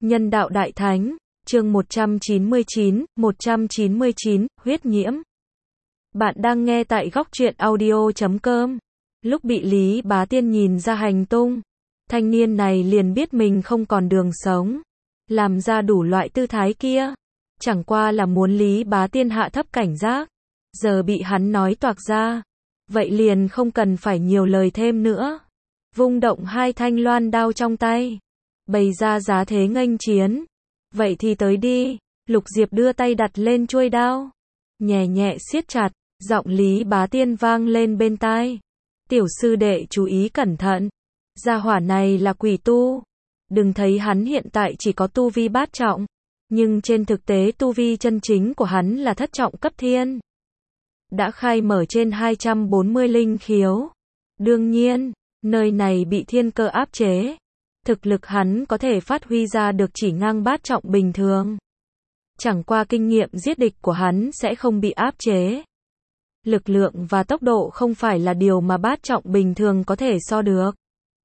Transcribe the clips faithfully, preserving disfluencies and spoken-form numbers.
Nhân đạo đại thánh, chương một trăm chín mươi chín, một trăm chín mươi chín, huyết nhiễm. Bạn đang nghe tại góc truyện audio chấm com. Lúc bị Lý Bá Tiên nhìn ra hành tung, thanh niên này liền biết mình không còn đường sống. Làm ra đủ loại tư thái kia, chẳng qua là muốn Lý Bá Tiên hạ thấp cảnh giác. Giờ bị hắn nói toạc ra, vậy liền không cần phải nhiều lời thêm nữa. Vung động hai thanh loan đao trong tay, bày ra giá thế nghênh chiến. Vậy thì tới đi. Lục Diệp đưa tay đặt lên chuôi đao, nhẹ nhẹ siết chặt, giọng Lý Bá Tiên vang lên bên tai. Tiểu sư đệ chú ý cẩn thận, gia hỏa này là quỷ tu. Đừng thấy hắn hiện tại chỉ có tu vi bát trọng, nhưng trên thực tế tu vi chân chính của hắn là thất trọng cấp thiên. Đã khai mở trên hai trăm bốn mươi linh khiếu. Đương nhiên, nơi này bị thiên cơ áp chế. Thực lực hắn có thể phát huy ra được chỉ ngang bát trọng bình thường. Chẳng qua kinh nghiệm giết địch của hắn sẽ không bị áp chế. Lực lượng và tốc độ không phải là điều mà bát trọng bình thường có thể so được.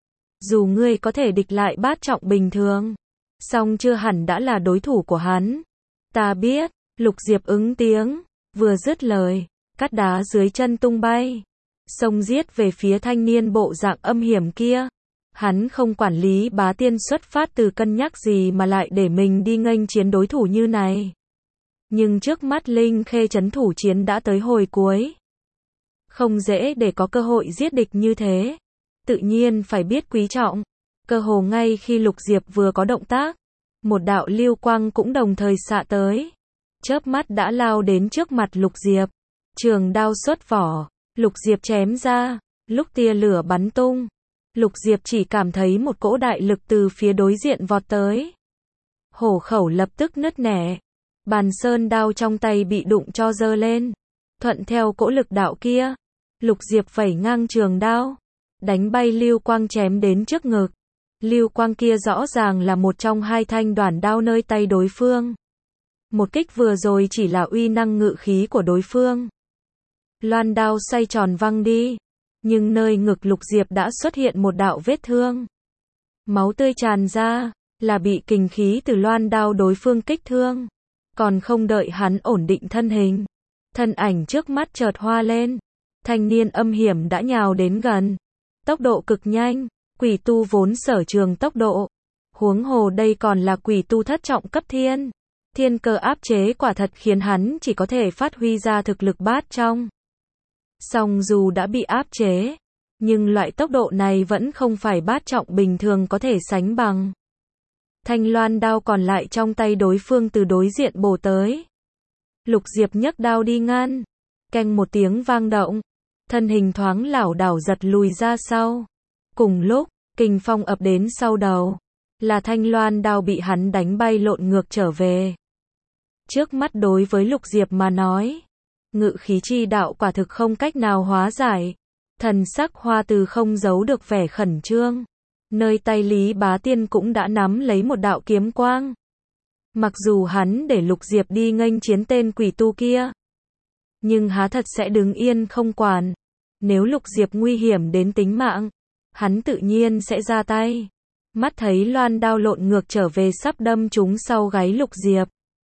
Dù ngươi có thể địch lại bát trọng bình thường, song chưa hẳn đã là đối thủ của hắn. Ta biết, Lục Diệp ứng tiếng, vừa dứt lời, cát đá dưới chân tung bay, xông giết về phía thanh niên bộ dạng âm hiểm kia. Hắn không quản Lý Bá Tiên xuất phát từ cân nhắc gì mà lại để mình đi nghênh chiến đối thủ như này. Nhưng trước mắt Linh Khê trấn thủ chiến đã tới hồi cuối. Không dễ để có cơ hội giết địch như thế. Tự nhiên phải biết quý trọng. Cơ hồ ngay khi Lục Diệp vừa có động tác, một đạo lưu quang cũng đồng thời xạ tới. Chớp mắt đã lao đến trước mặt Lục Diệp. Trường đao xuất vỏ, Lục Diệp chém ra, lúc tia lửa bắn tung. Lục Diệp chỉ cảm thấy một cỗ đại lực từ phía đối diện vọt tới. Hổ khẩu lập tức nứt nẻ. Bàn sơn đao trong tay bị đụng cho giơ lên. Thuận theo cỗ lực đạo kia, Lục Diệp vẩy ngang trường đao, đánh bay lưu quang chém đến trước ngực. Lưu quang kia rõ ràng là một trong hai thanh đoản đao nơi tay đối phương. Một kích vừa rồi chỉ là uy năng ngự khí của đối phương. Loan đao xoay tròn văng đi. Nhưng nơi ngực Lục Diệp đã xuất hiện một đạo vết thương. Máu tươi tràn ra, là bị kình khí từ loan đao đối phương kích thương. Còn không đợi hắn ổn định thân hình, thân ảnh trước mắt chợt hoa lên. Thanh niên âm hiểm đã nhào đến gần. Tốc độ cực nhanh, quỷ tu vốn sở trường tốc độ. Huống hồ đây còn là quỷ tu thất trọng cấp thiên. Thiên cơ áp chế quả thật khiến hắn chỉ có thể phát huy ra thực lực bát trong. Song dù đã bị áp chế, nhưng loại tốc độ này vẫn không phải bát trọng bình thường có thể sánh bằng. Thanh loan đao còn lại trong tay đối phương từ đối diện bổ tới. Lục Diệp nhấc đao đi ngăn. Keng một tiếng vang động. Thân hình thoáng lảo đảo giật lùi ra sau. Cùng lúc, kình phong ập đến sau đầu. Là thanh loan đao bị hắn đánh bay lộn ngược trở về. Trước mắt đối với Lục Diệp mà nói, ngự khí chi đạo quả thực không cách nào hóa giải. Thần sắc Hoa Từ không giấu được vẻ khẩn trương. Nơi tay Lý Bá Tiên cũng đã nắm lấy một đạo kiếm quang. Mặc dù hắn để Lục Diệp đi nghênh chiến tên quỷ tu kia, nhưng há thật sẽ đứng yên không quản. Nếu Lục Diệp nguy hiểm đến tính mạng, hắn tự nhiên sẽ ra tay. Mắt thấy loan đao lộn ngược trở về sắp đâm trúng sau gáy Lục Diệp.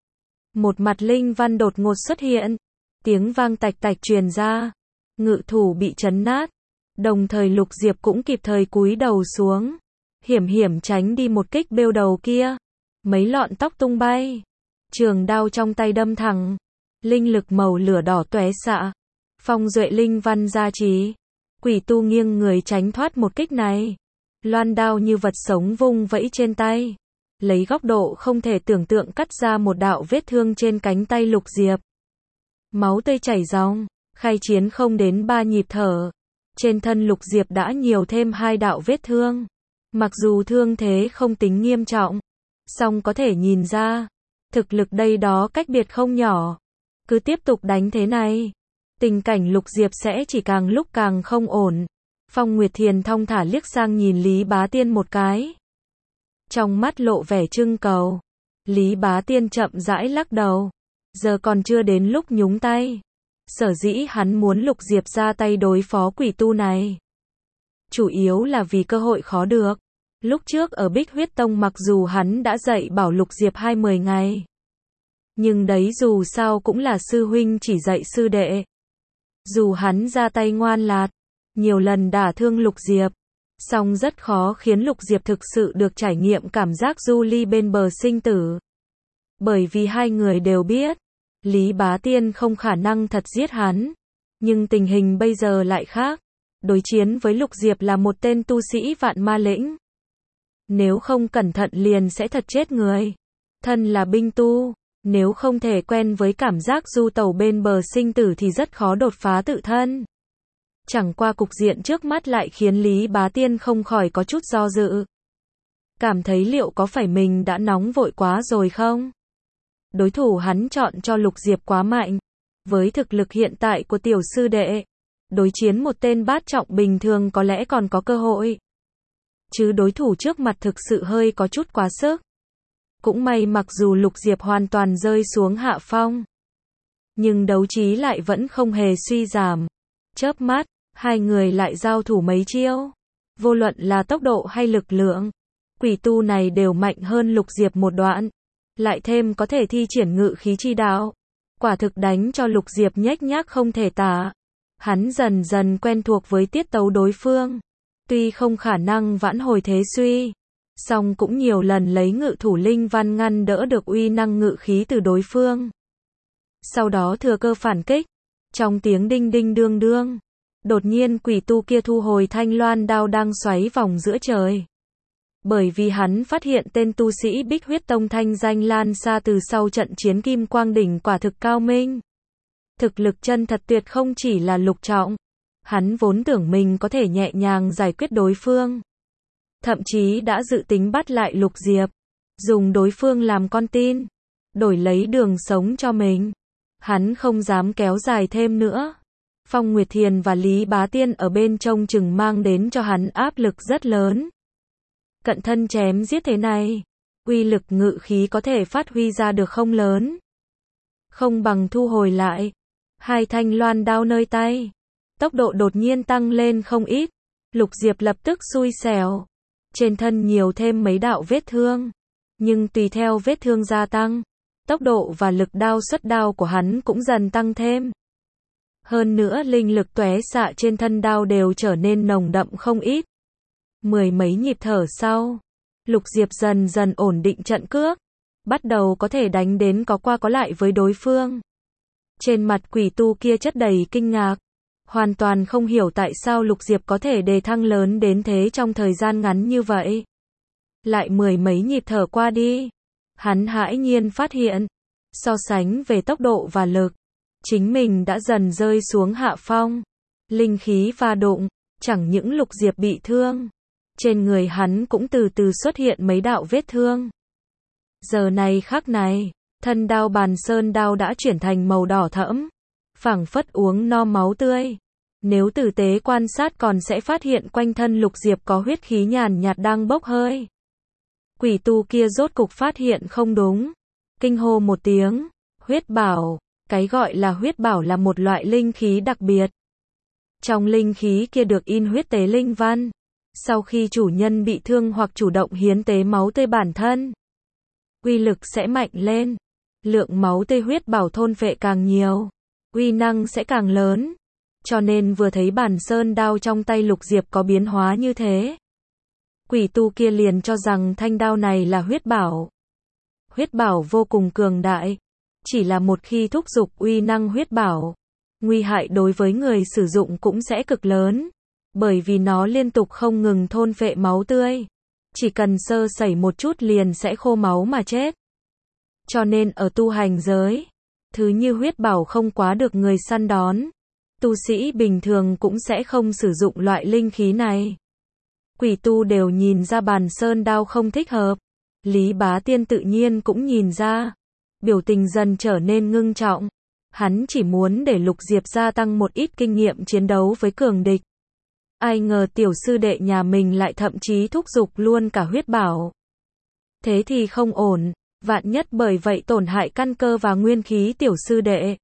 Một mặt linh văn đột ngột xuất hiện. Tiếng vang tạch tạch truyền ra. Ngự thủ bị chấn nát. Đồng thời Lục Diệp cũng kịp thời cúi đầu xuống. Hiểm hiểm tránh đi một kích bêu đầu kia. Mấy lọn tóc tung bay. Trường đao trong tay đâm thẳng. Linh lực màu lửa đỏ tóe xạ. Phong duệ linh văn gia trì. Quỷ tu nghiêng người tránh thoát một kích này. Loan đao như vật sống vung vẫy trên tay. Lấy góc độ không thể tưởng tượng cắt ra một đạo vết thương trên cánh tay Lục Diệp. Máu tươi chảy ròng, khai chiến không đến ba nhịp thở. Trên thân Lục Diệp đã nhiều thêm hai đạo vết thương. Mặc dù thương thế không tính nghiêm trọng, song có thể nhìn ra, thực lực đây đó cách biệt không nhỏ. Cứ tiếp tục đánh thế này, tình cảnh Lục Diệp sẽ chỉ càng lúc càng không ổn. Phong Nguyệt Thiền thong thả liếc sang nhìn Lý Bá Tiên một cái. Trong mắt lộ vẻ trưng cầu. Lý Bá Tiên chậm rãi lắc đầu. Giờ còn chưa đến lúc nhúng tay. Sở dĩ hắn muốn Lục Diệp ra tay đối phó quỷ tu này, chủ yếu là vì cơ hội khó được. Lúc trước ở Bích Huyết Tông mặc dù hắn đã dạy bảo Lục Diệp hai mươi ngày. Nhưng đấy dù sao cũng là sư huynh chỉ dạy sư đệ. Dù hắn ra tay ngoan lạt, nhiều lần đả thương Lục Diệp, song rất khó khiến Lục Diệp thực sự được trải nghiệm cảm giác du ly bên bờ sinh tử. Bởi vì hai người đều biết, Lý Bá Tiên không khả năng thật giết hắn. Nhưng tình hình bây giờ lại khác. Đối chiến với Lục Diệp là một tên tu sĩ vạn ma lĩnh. Nếu không cẩn thận liền sẽ thật chết người. Thân là binh tu, nếu không thể quen với cảm giác du tẩu bên bờ sinh tử thì rất khó đột phá tự thân. Chẳng qua cục diện trước mắt lại khiến Lý Bá Tiên không khỏi có chút do dự. Cảm thấy liệu có phải mình đã nóng vội quá rồi không? Đối thủ hắn chọn cho Lục Diệp quá mạnh. Với thực lực hiện tại của tiểu sư đệ, đối chiến một tên bát trọng bình thường có lẽ còn có cơ hội. Chứ đối thủ trước mặt thực sự hơi có chút quá sức. Cũng may mặc dù Lục Diệp hoàn toàn rơi xuống hạ phong, nhưng đấu trí lại vẫn không hề suy giảm. Chớp mắt, hai người lại giao thủ mấy chiêu. Vô luận là tốc độ hay lực lượng, quỷ tu này đều mạnh hơn Lục Diệp một đoạn. Lại thêm có thể thi triển ngự khí chi đạo. Quả thực đánh cho Lục Diệp nhếch nhác không thể tả. Hắn dần dần quen thuộc với tiết tấu đối phương. Tuy không khả năng vãn hồi thế suy, song cũng nhiều lần lấy ngự thủ linh văn ngăn đỡ được uy năng ngự khí từ đối phương. Sau đó thừa cơ phản kích. Trong tiếng đinh đinh đương đương, đột nhiên quỷ tu kia thu hồi thanh loan đao đang xoáy vòng giữa trời. Bởi vì hắn phát hiện tên tu sĩ Bích Huyết Tông thanh danh lan xa từ sau trận chiến Kim Quang Đỉnh quả thực cao minh. Thực lực chân thật tuyệt không chỉ là lục trọng. Hắn vốn tưởng mình có thể nhẹ nhàng giải quyết đối phương. Thậm chí đã dự tính bắt lại Lục Diệp. Dùng đối phương làm con tin. Đổi lấy đường sống cho mình. Hắn không dám kéo dài thêm nữa. Phong Nguyệt Thiền và Lý Bá Tiên ở bên trông chừng mang đến cho hắn áp lực rất lớn. Cận thân chém giết thế này, uy lực ngự khí có thể phát huy ra được không lớn. Không bằng thu hồi lại. Hai thanh loan đao nơi tay. Tốc độ đột nhiên tăng lên không ít. Lục Diệp lập tức xui xẻo. Trên thân nhiều thêm mấy đạo vết thương. Nhưng tùy theo vết thương gia tăng, tốc độ và lực đao xuất đao của hắn cũng dần tăng thêm. Hơn nữa linh lực tóe xạ trên thân đao đều trở nên nồng đậm không ít. Mười mấy nhịp thở sau, Lục Diệp dần dần ổn định trận cước. Bắt đầu có thể đánh đến có qua có lại với đối phương. Trên mặt quỷ tu kia chất đầy kinh ngạc. Hoàn toàn không hiểu tại sao Lục Diệp có thể đề thăng lớn đến thế trong thời gian ngắn như vậy. Lại mười mấy nhịp thở qua đi. Hắn hãi nhiên phát hiện. So sánh về tốc độ và lực, chính mình đã dần rơi xuống hạ phong. Linh khí va đụng. Chẳng những Lục Diệp bị thương. Trên người hắn cũng từ từ xuất hiện mấy đạo vết thương. Giờ này khắc này, thân đao Bàn Sơn đao đã chuyển thành màu đỏ thẫm. Phảng phất uống no máu tươi. Nếu tử tế quan sát còn sẽ phát hiện quanh thân Lục Diệp có huyết khí nhàn nhạt đang bốc hơi. Quỷ tu kia rốt cục phát hiện không đúng. Kinh hô một tiếng. Huyết bảo. Cái gọi là huyết bảo là một loại linh khí đặc biệt. Trong linh khí kia được in huyết tế linh văn. Sau khi chủ nhân bị thương hoặc chủ động hiến tế máu tươi bản thân, uy lực sẽ mạnh lên. Lượng máu tươi huyết bảo thôn phệ càng nhiều, uy năng sẽ càng lớn. Cho nên vừa thấy Bàn Sơn đao trong tay Lục Diệp có biến hóa như thế, quỷ tu kia liền cho rằng thanh đao này là huyết bảo. Huyết bảo vô cùng cường đại, chỉ là một khi thúc giục uy năng huyết bảo, nguy hại đối với người sử dụng cũng sẽ cực lớn. Bởi vì nó liên tục không ngừng thôn phệ máu tươi. Chỉ cần sơ sẩy một chút liền sẽ khô máu mà chết. Cho nên ở tu hành giới, thứ như huyết bảo không quá được người săn đón. Tu sĩ bình thường cũng sẽ không sử dụng loại linh khí này. Quỷ tu đều nhìn ra Bàn Sơn đao không thích hợp. Lý Bá Tiên tự nhiên cũng nhìn ra. Biểu tình dần trở nên ngưng trọng. Hắn chỉ muốn để Lục Diệp gia tăng một ít kinh nghiệm chiến đấu với cường địch. Ai ngờ tiểu sư đệ nhà mình lại thậm chí thúc giục luôn cả huyết bảo. Thế thì không ổn, vạn nhất bởi vậy tổn hại căn cơ và nguyên khí tiểu sư đệ.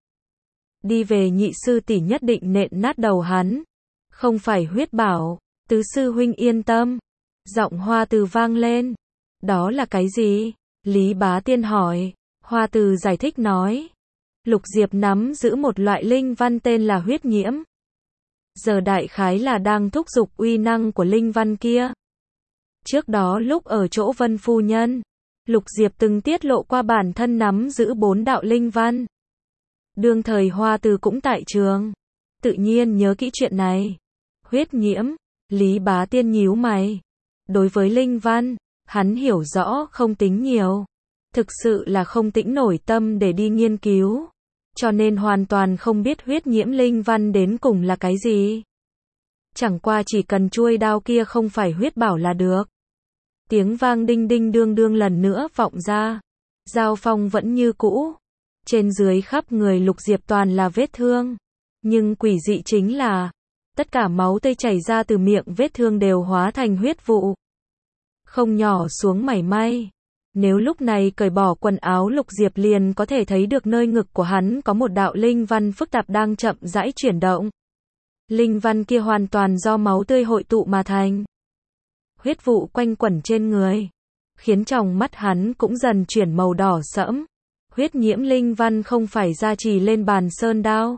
Đi về nhị sư tỷ nhất định nện nát đầu hắn. Không phải huyết bảo, tứ sư huynh yên tâm. Giọng Hoa Từ vang lên. Đó là cái gì? Lý Bá Tiên hỏi. Hoa Từ giải thích nói. Lục Diệp nắm giữ một loại linh văn tên là huyết nhiễm. Giờ đại khái là đang thúc giục uy năng của linh văn kia. Trước đó lúc ở chỗ Vân Phu Nhân, Lục Diệp từng tiết lộ qua bản thân nắm giữ bốn đạo linh văn. Đương thời Hoa Từ cũng tại trường, tự nhiên nhớ kỹ chuyện này. Huyết nhiễm, Lý Bá Tiên nhíu mày. Đối với linh văn, hắn hiểu rõ không tính nhiều. Thực sự là không tĩnh nổi tâm để đi nghiên cứu. Cho nên hoàn toàn không biết huyết nhiễm linh văn đến cùng là cái gì. Chẳng qua chỉ cần chuôi đao kia không phải huyết bảo là được. Tiếng vang đinh đinh đương đương lần nữa vọng ra. Giao phong vẫn như cũ. Trên dưới khắp người Lục Diệp toàn là vết thương. Nhưng quỷ dị chính là, tất cả máu tươi chảy ra từ miệng vết thương đều hóa thành huyết vụ. Không nhỏ xuống mảy may. Nếu lúc này cởi bỏ quần áo Lục Diệp liền có thể thấy được nơi ngực của hắn có một đạo linh văn phức tạp đang chậm rãi chuyển động. Linh văn kia hoàn toàn do máu tươi hội tụ mà thành. Huyết vụ quanh quẩn trên người, khiến trong mắt hắn cũng dần chuyển màu đỏ sẫm. Huyết nhiễm linh văn không phải gia trì lên bàn sơn đao,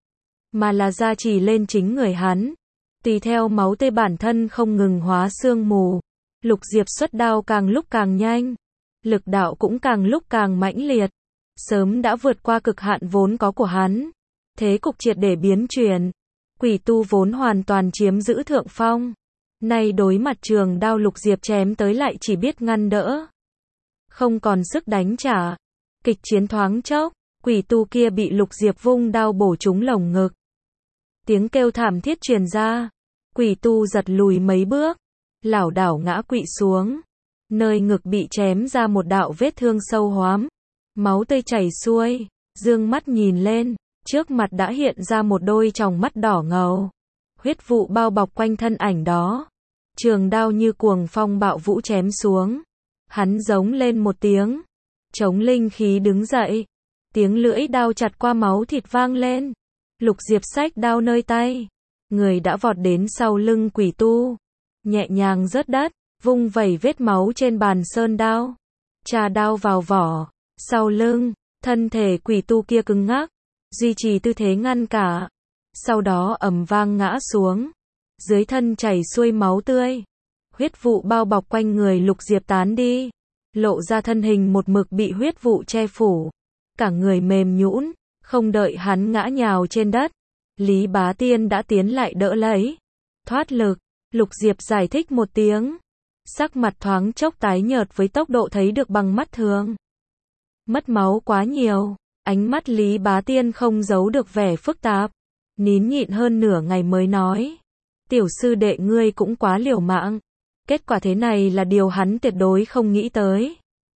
mà là gia trì lên chính người hắn. Tùy theo máu tươi bản thân không ngừng hóa sương mù, Lục Diệp xuất đao càng lúc càng nhanh. Lực đạo cũng càng lúc càng mãnh liệt. Sớm đã vượt qua cực hạn vốn có của hắn. Thế cục triệt để biến chuyển. Quỷ tu vốn hoàn toàn chiếm giữ thượng phong. Nay đối mặt trường đao Lục Diệp chém tới lại chỉ biết ngăn đỡ. Không còn sức đánh trả. Kịch chiến thoáng chốc, quỷ tu kia bị Lục Diệp vung đao bổ trúng lồng ngực. Tiếng kêu thảm thiết truyền ra. Quỷ tu giật lùi mấy bước, lảo đảo ngã quỵ xuống. Nơi ngực bị chém ra một đạo vết thương sâu hoắm. Máu tươi chảy xuôi, dương mắt nhìn lên, trước mặt đã hiện ra một đôi tròng mắt đỏ ngầu. Huyết vụ bao bọc quanh thân ảnh đó. Trường đao như cuồng phong bạo vũ chém xuống. Hắn giống lên một tiếng, chống linh khí đứng dậy. Tiếng lưỡi đao chặt qua máu thịt vang lên. Lục Diệp xách đao nơi tay, người đã vọt đến sau lưng quỷ tu, nhẹ nhàng rớt đất, vung vẩy vết máu trên bàn sơn đao. Chà đao vào vỏ, sau lưng, thân thể quỷ tu kia cứng ngắc, duy trì tư thế ngăn cả. Sau đó ầm vang ngã xuống, dưới thân chảy xuôi máu tươi. Huyết vụ bao bọc quanh người Lục Diệp tán đi, lộ ra thân hình một mực bị huyết vụ che phủ. Cả người mềm nhũn, không đợi hắn ngã nhào trên đất, Lý Bá Tiên đã tiến lại đỡ lấy. Thoát lực, Lục Diệp giải thích một tiếng. Sắc mặt thoáng chốc tái nhợt với tốc độ thấy được bằng mắt thường. Mất máu quá nhiều, ánh mắt Lý Bá Tiên không giấu được vẻ phức tạp. Nín nhịn hơn nửa ngày mới nói. Tiểu sư đệ ngươi cũng quá liều mạng. Kết quả thế này là điều hắn tuyệt đối không nghĩ tới.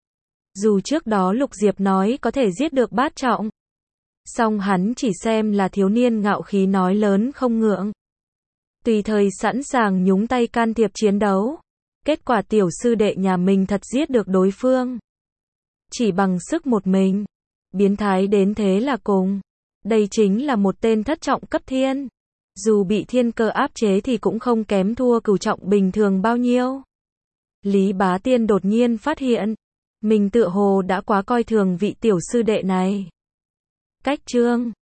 Dù trước đó Lục Diệp nói có thể giết được bát trọng, song hắn chỉ xem là thiếu niên ngạo khí nói lớn không ngượng, tùy thời sẵn sàng nhúng tay can thiệp chiến đấu. Kết quả tiểu sư đệ nhà mình thật giết được đối phương. Chỉ bằng sức một mình. Biến thái đến thế là cùng. Đây chính là một tên thất trọng cấp thiên. Dù bị thiên cơ áp chế thì cũng không kém thua cửu trọng bình thường bao nhiêu. Lý Bá Tiên đột nhiên phát hiện, mình tựa hồ đã quá coi thường vị tiểu sư đệ này. Cách chương